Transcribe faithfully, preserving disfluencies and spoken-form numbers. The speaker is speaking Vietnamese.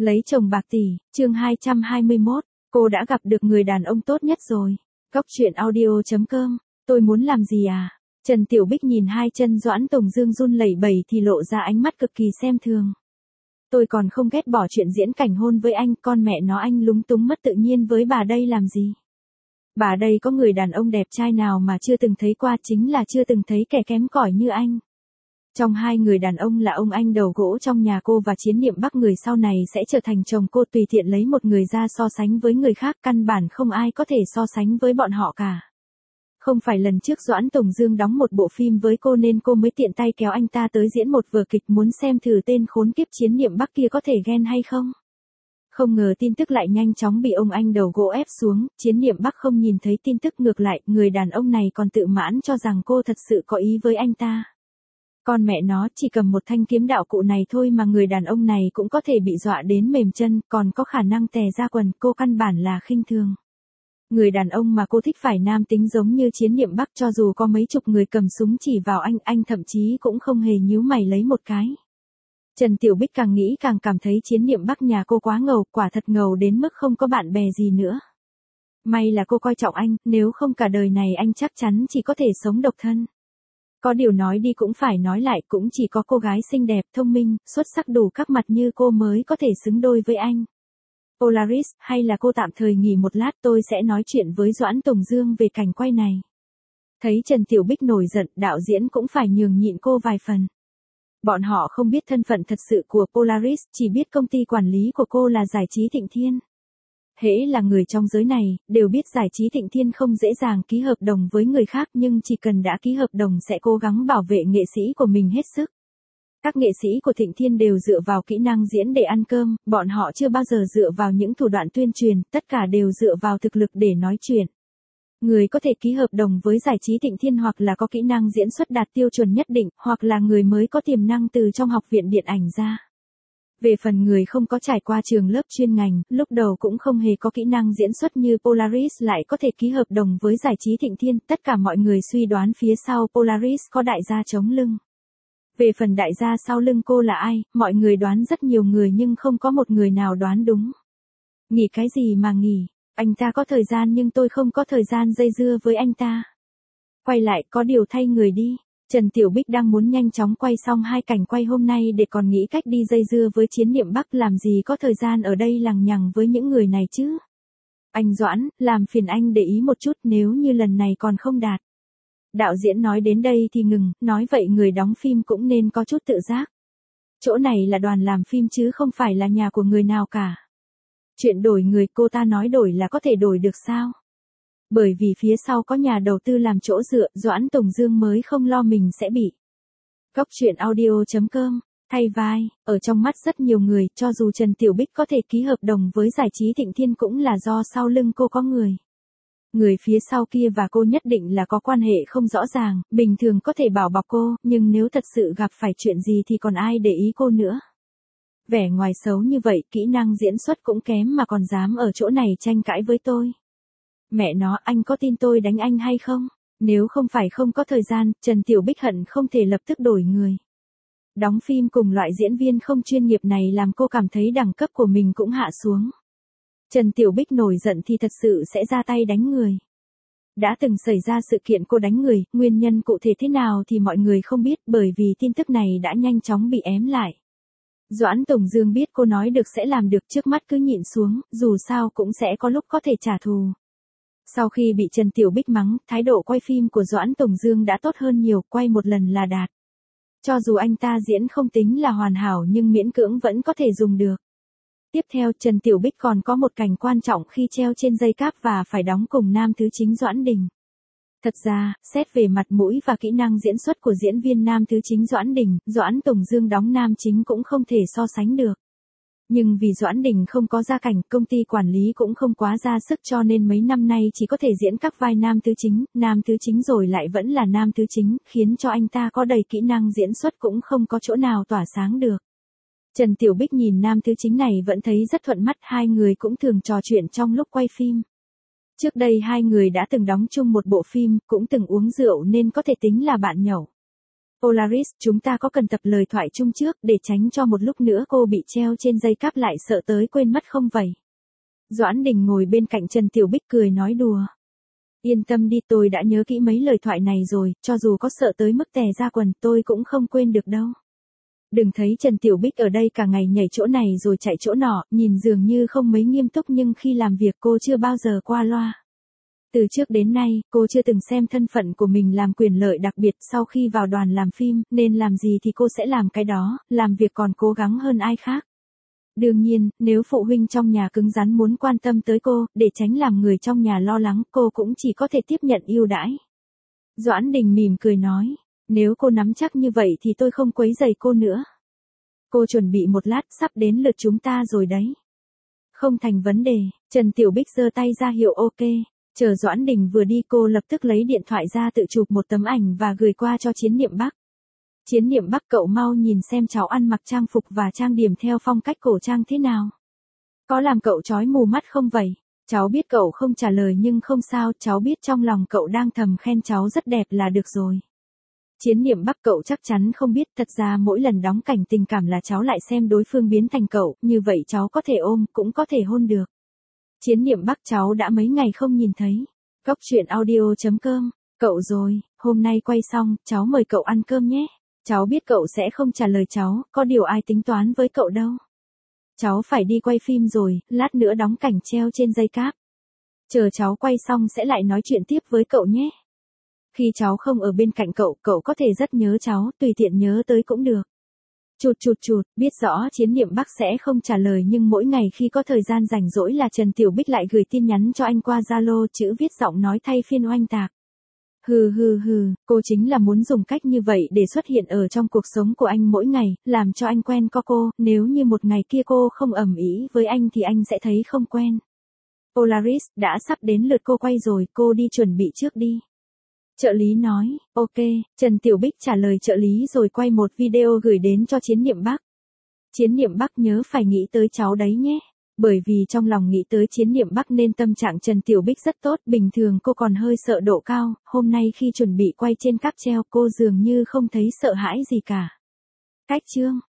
Lấy chồng bạc tỷ, chương hai trăm hai mươi mốt, cô đã gặp được người đàn ông tốt nhất rồi. Góc truyện audio chấm com, tôi muốn làm gì à? Trần Tiểu Bích nhìn hai chân Doãn Tùng Dương run lẩy bẩy thì lộ ra ánh mắt cực kỳ xem thường. Tôi còn không ghét bỏ chuyện diễn cảnh hôn với anh, con mẹ nó anh lúng túng mất tự nhiên với bà đây làm gì? Bà đây có người đàn ông đẹp trai nào mà chưa từng thấy qua, chính là chưa từng thấy kẻ kém cỏi như anh. Trong hai người đàn ông là ông anh đầu gỗ trong nhà cô và Chiến Niệm Bắc người sau này sẽ trở thành chồng cô, tùy tiện lấy một người ra so sánh với người khác, căn bản không ai có thể so sánh với bọn họ cả. Không phải lần trước Doãn Tùng Dương đóng một bộ phim với cô nên cô mới tiện tay kéo anh ta tới diễn một vở kịch, muốn xem thử tên khốn kiếp Chiến Niệm Bắc kia có thể ghen hay không. Không ngờ tin tức lại nhanh chóng bị ông anh đầu gỗ ép xuống, Chiến Niệm Bắc không nhìn thấy tin tức, ngược lại, người đàn ông này còn tự mãn cho rằng cô thật sự có ý với anh ta. Con mẹ nó, chỉ cầm một thanh kiếm đạo cụ này thôi mà người đàn ông này cũng có thể bị dọa đến mềm chân, còn có khả năng tè ra quần, cô căn bản là khinh thường. Người đàn ông mà cô thích phải nam tính giống như Chiến Niệm Bắc, cho dù có mấy chục người cầm súng chỉ vào anh, anh thậm chí cũng không hề nhíu mày lấy một cái. Trần Tiểu Bích càng nghĩ càng cảm thấy Chiến Niệm Bắc nhà cô quá ngầu, quả thật ngầu đến mức không có bạn bè gì nữa. May là cô coi trọng anh, nếu không cả đời này anh chắc chắn chỉ có thể sống độc thân. Có điều nói đi cũng phải nói lại, cũng chỉ có cô gái xinh đẹp, thông minh, xuất sắc đủ các mặt như cô mới có thể xứng đôi với anh. Polaris, hay là cô tạm thời nghỉ một lát, tôi sẽ nói chuyện với Doãn Tùng Dương về cảnh quay này. Thấy Trần Tiểu Bích nổi giận, đạo diễn cũng phải nhường nhịn cô vài phần. Bọn họ không biết thân phận thật sự của Polaris, chỉ biết công ty quản lý của cô là Giải trí Thịnh Thiên. Hễ là người trong giới này, đều biết Giải trí Thịnh Thiên không dễ dàng ký hợp đồng với người khác, nhưng chỉ cần đã ký hợp đồng sẽ cố gắng bảo vệ nghệ sĩ của mình hết sức. Các nghệ sĩ của Thịnh Thiên đều dựa vào kỹ năng diễn để ăn cơm, bọn họ chưa bao giờ dựa vào những thủ đoạn tuyên truyền, tất cả đều dựa vào thực lực để nói chuyện. Người có thể ký hợp đồng với Giải trí Thịnh Thiên hoặc là có kỹ năng diễn xuất đạt tiêu chuẩn nhất định, hoặc là người mới có tiềm năng từ trong học viện điện ảnh ra. Về phần người không có trải qua trường lớp chuyên ngành, lúc đầu cũng không hề có kỹ năng diễn xuất như Polaris lại có thể ký hợp đồng với Giải trí Thịnh Thiên, tất cả mọi người suy đoán phía sau Polaris có đại gia chống lưng. Về phần đại gia sau lưng cô là ai, mọi người đoán rất nhiều người nhưng không có một người nào đoán đúng. Nghỉ cái gì mà nghỉ, anh ta có thời gian nhưng tôi không có thời gian dây dưa với anh ta. Quay lại, có điều thay người đi. Trần Tiểu Bích đang muốn nhanh chóng quay xong hai cảnh quay hôm nay để còn nghĩ cách đi dây dưa với Chiến Niệm Bắc, làm gì có thời gian ở đây lằng nhằng với những người này chứ. Anh Doãn, làm phiền anh để ý một chút, nếu như lần này còn không đạt. Đạo diễn nói đến đây thì ngừng, nói vậy người đóng phim cũng nên có chút tự giác. Chỗ này là đoàn làm phim chứ không phải là nhà của người nào cả. Chuyện đổi người cô ta nói đổi là có thể đổi được sao? Bởi vì phía sau có nhà đầu tư làm chỗ dựa, Doãn Tùng Dương mới không lo mình sẽ bị. Góc truyện audio chấm com, thay vai, ở trong mắt rất nhiều người, cho dù Trần Tiểu Bích có thể ký hợp đồng với Giải trí Thịnh Thiên cũng là do sau lưng cô có người. Người phía sau kia và cô nhất định là có quan hệ không rõ ràng, bình thường có thể bảo bọc cô, nhưng nếu thật sự gặp phải chuyện gì thì còn ai để ý cô nữa. Vẻ ngoài xấu như vậy, kỹ năng diễn xuất cũng kém mà còn dám ở chỗ này tranh cãi với tôi. Mẹ nó, anh có tin tôi đánh anh hay không? Nếu không phải không có thời gian, Trần Tiểu Bích hận không thể lập tức đổi người. Đóng phim cùng loại diễn viên không chuyên nghiệp này làm cô cảm thấy đẳng cấp của mình cũng hạ xuống. Trần Tiểu Bích nổi giận thì thật sự sẽ ra tay đánh người. Đã từng xảy ra sự kiện cô đánh người, nguyên nhân cụ thể thế nào thì mọi người không biết, bởi vì tin tức này đã nhanh chóng bị ém lại. Doãn Tùng Dương biết cô nói được sẽ làm được, trước mắt cứ nhịn xuống, dù sao cũng sẽ có lúc có thể trả thù. Sau khi bị Trần Tiểu Bích mắng, thái độ quay phim của Doãn Tùng Dương đã tốt hơn nhiều, quay một lần là đạt. Cho dù anh ta diễn không tính là hoàn hảo nhưng miễn cưỡng vẫn có thể dùng được. Tiếp theo, Trần Tiểu Bích còn có một cảnh quan trọng khi treo trên dây cáp và phải đóng cùng nam thứ chính Doãn Đình. Thật ra, xét về mặt mũi và kỹ năng diễn xuất của diễn viên nam thứ chính Doãn Đình, Doãn Tùng Dương đóng nam chính cũng không thể so sánh được. Nhưng vì Doãn Đình không có gia cảnh, công ty quản lý cũng không quá ra sức cho nên mấy năm nay chỉ có thể diễn các vai nam thứ chính, nam thứ chính rồi lại vẫn là nam thứ chính, khiến cho anh ta có đầy kỹ năng diễn xuất cũng không có chỗ nào tỏa sáng được. Trần Tiểu Bích nhìn nam thứ chính này vẫn thấy rất thuận mắt, hai người cũng thường trò chuyện trong lúc quay phim. Trước đây hai người đã từng đóng chung một bộ phim, cũng từng uống rượu nên có thể tính là bạn nhậu. Polaris, chúng ta có cần tập lời thoại chung trước để tránh cho một lúc nữa cô bị treo trên dây cáp lại sợ tới quên mất không vậy? Doãn Đình ngồi bên cạnh Trần Tiểu Bích cười nói đùa. Yên tâm đi, tôi đã nhớ kỹ mấy lời thoại này rồi, cho dù có sợ tới mức tè ra quần tôi cũng không quên được đâu. Đừng thấy Trần Tiểu Bích ở đây cả ngày nhảy chỗ này rồi chạy chỗ nọ, nhìn dường như không mấy nghiêm túc nhưng khi làm việc cô chưa bao giờ qua loa. Từ trước đến nay, cô chưa từng xem thân phận của mình làm quyền lợi đặc biệt sau khi vào đoàn làm phim, nên làm gì thì cô sẽ làm cái đó, làm việc còn cố gắng hơn ai khác. Đương nhiên, nếu phụ huynh trong nhà cứng rắn muốn quan tâm tới cô, để tránh làm người trong nhà lo lắng, cô cũng chỉ có thể tiếp nhận ưu đãi. Doãn Đình mỉm cười nói, nếu cô nắm chắc như vậy thì tôi không quấy rầy cô nữa. Cô chuẩn bị một lát, sắp đến lượt chúng ta rồi đấy. Không thành vấn đề, Trần Tiểu Bích giơ tay ra hiệu ok. Chờ Doãn Đình vừa đi cô lập tức lấy điện thoại ra tự chụp một tấm ảnh và gửi qua cho Chiến Niệm Bắc. Chiến Niệm Bắc, cậu mau nhìn xem cháu ăn mặc trang phục và trang điểm theo phong cách cổ trang thế nào. Có làm cậu chói mù mắt không vậy? Cháu biết cậu không trả lời nhưng không sao, cháu biết trong lòng cậu đang thầm khen cháu rất đẹp là được rồi. Chiến Niệm Bắc, cậu chắc chắn không biết, thật ra mỗi lần đóng cảnh tình cảm là cháu lại xem đối phương biến thành cậu, như vậy cháu có thể ôm, cũng có thể hôn được. Chiến Niệm Bắc, cháu đã mấy ngày không nhìn thấy. Góc truyện audio chấm com, cậu rồi, hôm nay quay xong, cháu mời cậu ăn cơm nhé. Cháu biết cậu sẽ không trả lời cháu, có điều ai tính toán với cậu đâu. Cháu phải đi quay phim rồi, lát nữa đóng cảnh treo trên dây cáp. Chờ cháu quay xong sẽ lại nói chuyện tiếp với cậu nhé. Khi cháu không ở bên cạnh cậu, cậu có thể rất nhớ cháu, tùy tiện nhớ tới cũng được. Chụt chụt chụt, biết rõ Chiến Niệm Bắc sẽ không trả lời nhưng mỗi ngày khi có thời gian rảnh rỗi là Trần Tiểu Bích lại gửi tin nhắn cho anh qua Zalo, chữ viết giọng nói thay phiên oanh tạc. Hừ hừ hừ, cô chính là muốn dùng cách như vậy để xuất hiện ở trong cuộc sống của anh mỗi ngày, làm cho anh quen có cô, nếu như một ngày kia cô không ầm ĩ với anh thì anh sẽ thấy không quen. Polaris, đã sắp đến lượt cô quay rồi, cô đi chuẩn bị trước đi. Trợ lý nói, ok, Trần Tiểu Bích trả lời trợ lý rồi quay một video gửi đến cho Chiến Niệm Bắc. Chiến Niệm Bắc nhớ phải nghĩ tới cháu đấy nhé. Bởi vì trong lòng nghĩ tới Chiến Niệm Bắc nên tâm trạng Trần Tiểu Bích rất tốt, bình thường cô còn hơi sợ độ cao, hôm nay khi chuẩn bị quay trên cáp treo cô dường như không thấy sợ hãi gì cả. Cách chương